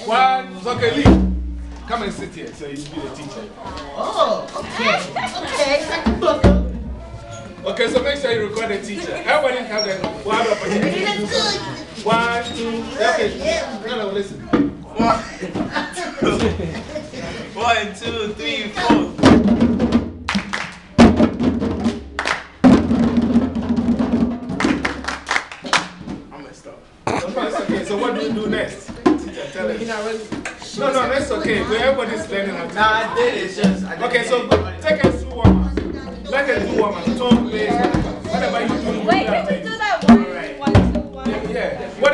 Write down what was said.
One, okay, leave. Come and sit here so you be the teacher. Oh, okay. Okay, I can book him. Okay, so make sure you record the teacher. Everybody have that. One, two, okay. No, listen. 1, 2, 3, 4. I'm messed up. Okay, so what do you do next? Teacher, tell us. No, that's okay. So everybody's learning how to. Nah, I did it. It's just. Okay, so take us through warm up. Let us do warm up. Tone, play, whatever you do. Wait, can we do that one? Right. 1, 2, 1. Yeah.